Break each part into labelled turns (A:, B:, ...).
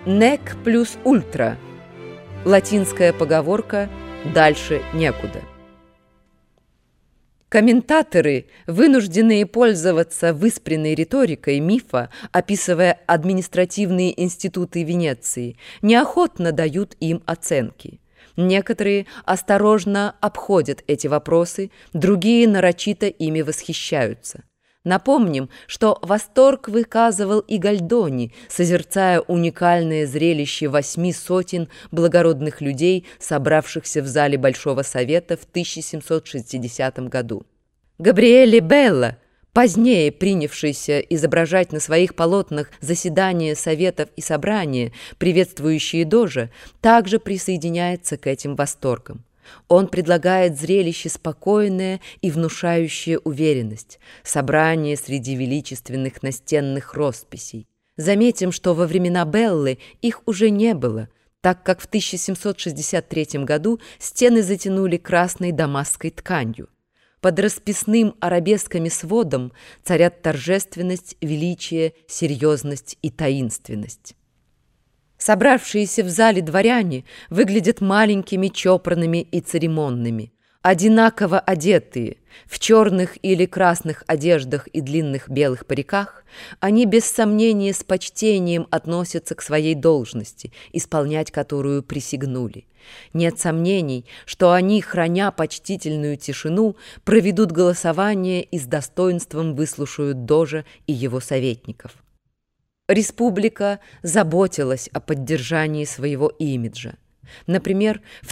A: Nec plus ultra. Латинская поговорка «дальше некуда». Комментаторы, вынужденные пользоваться выспренной риторикой мифа, описывая административные институты Венеции, неохотно дают им оценки. Некоторые осторожно обходят эти вопросы, другие нарочито ими восхищаются. Напомним, что восторг выказывал и Гольдони, созерцая уникальное зрелище 800 благородных людей, собравшихся в зале Большого Совета в 1760 году. Габриэле Белла, позднее принявшийся изображать на своих полотнах заседания советов и собрания, приветствующие Дожа, также присоединяется к этим восторгам. Он предлагает зрелище спокойное и внушающее уверенность, собрание среди величественных настенных росписей. Заметим, что во времена Беллы их уже не было, так как в 1763 году стены затянули красной дамасской тканью. Под расписным арабесками сводом царят торжественность, величие, серьезность и таинственность. Собравшиеся в зале дворяне выглядят маленькими, чопорными и церемонными, одинаково одетые, в черных или красных одеждах и длинных белых париках. Они без сомнения с почтением относятся к своей должности, исполнять которую присягнули. Нет сомнений, что они, храня почтительную тишину, проведут голосование и с достоинством выслушают Дожа и его советников. Республика заботилась о поддержании своего имиджа. Например, в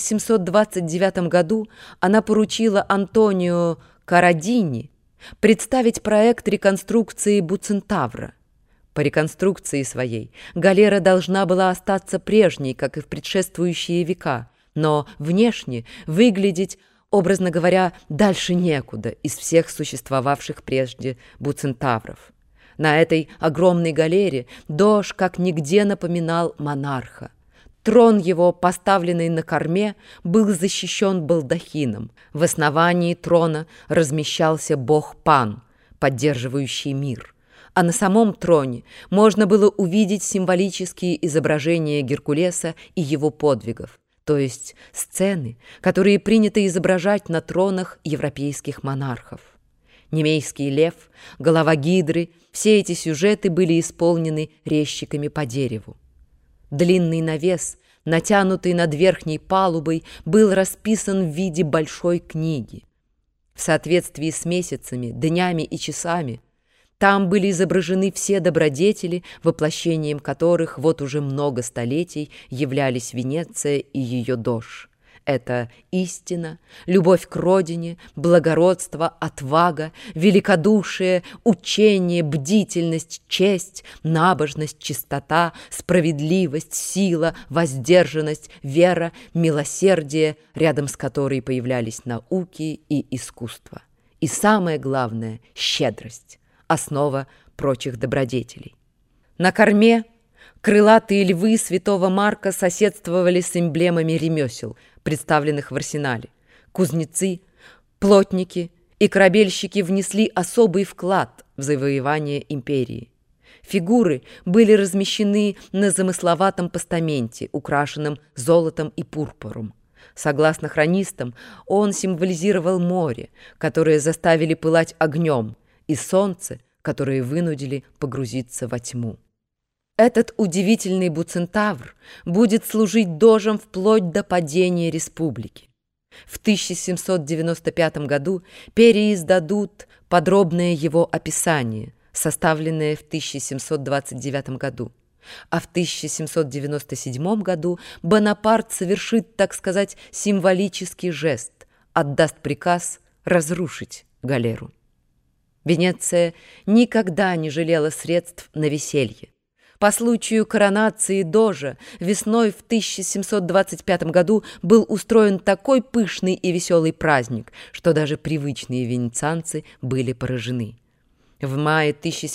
A: 1729 году она поручила Антонио Карадини представить проект реконструкции Буцентавра. По реконструкции своей галера должна была остаться прежней, как и в предшествующие века, но внешне выглядеть, образно говоря, дальше некуда из всех существовавших прежде Буцентавров. На этой огромной галере Дож как нигде напоминал монарха. Трон его, поставленный на корме, был защищен балдахином. В основании трона размещался бог Пан, поддерживающий мир. А на самом троне можно было увидеть символические изображения Геркулеса и его подвигов, то есть сцены, которые принято изображать на тронах европейских монархов. Немейский лев, голова гидры – все эти сюжеты были исполнены резчиками по дереву. Длинный навес, натянутый над верхней палубой, был расписан в виде большой книги. В соответствии с месяцами, днями и часами там были изображены все добродетели, воплощением которых вот уже много столетий являлись Венеция и ее Дож. Это истина, любовь к родине, благородство, отвага, великодушие, учение, бдительность, честь, набожность, чистота, справедливость, сила, воздержанность, вера, милосердие, рядом с которой появлялись науки и искусство. И самое главное – щедрость, основа прочих добродетелей. На корме крылатые львы святого Марка соседствовали с эмблемами ремесел, представленных в арсенале. Кузнецы, плотники и корабельщики внесли особый вклад в завоевание империи. Фигуры были размещены на замысловатом постаменте, украшенном золотом и пурпуром. Согласно хронистам, он символизировал море, которое заставили пылать огнем, и солнце, которое вынудили погрузиться во тьму. Этот удивительный Буцентавр будет служить Дожем вплоть до падения республики. В 1795 году переиздадут подробное его описание, составленное в 1729 году. А в 1797 году Бонапарт совершит, так сказать, символический жест, отдаст приказ разрушить галеру. Венеция никогда не жалела средств на веселье. По случаю коронации Дожа весной в 1725 году был устроен такой пышный и веселый праздник, что даже привычные венецианцы были поражены. В мае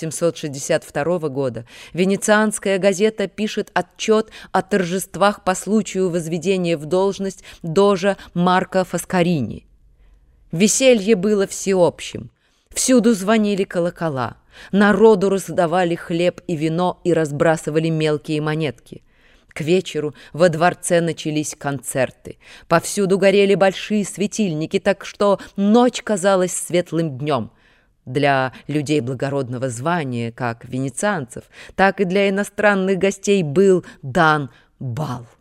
A: 1762 года венецианская газета пишет отчет о торжествах по случаю возведения в должность Дожа Марко Фаскарини. Веселье было всеобщим. Всюду звонили колокола. Народу раздавали хлеб и вино и разбрасывали мелкие монетки. К вечеру во дворце начались концерты. Повсюду горели большие светильники, так что ночь казалась светлым днем. Для людей благородного звания, как венецианцев, так и для иностранных гостей был дан бал.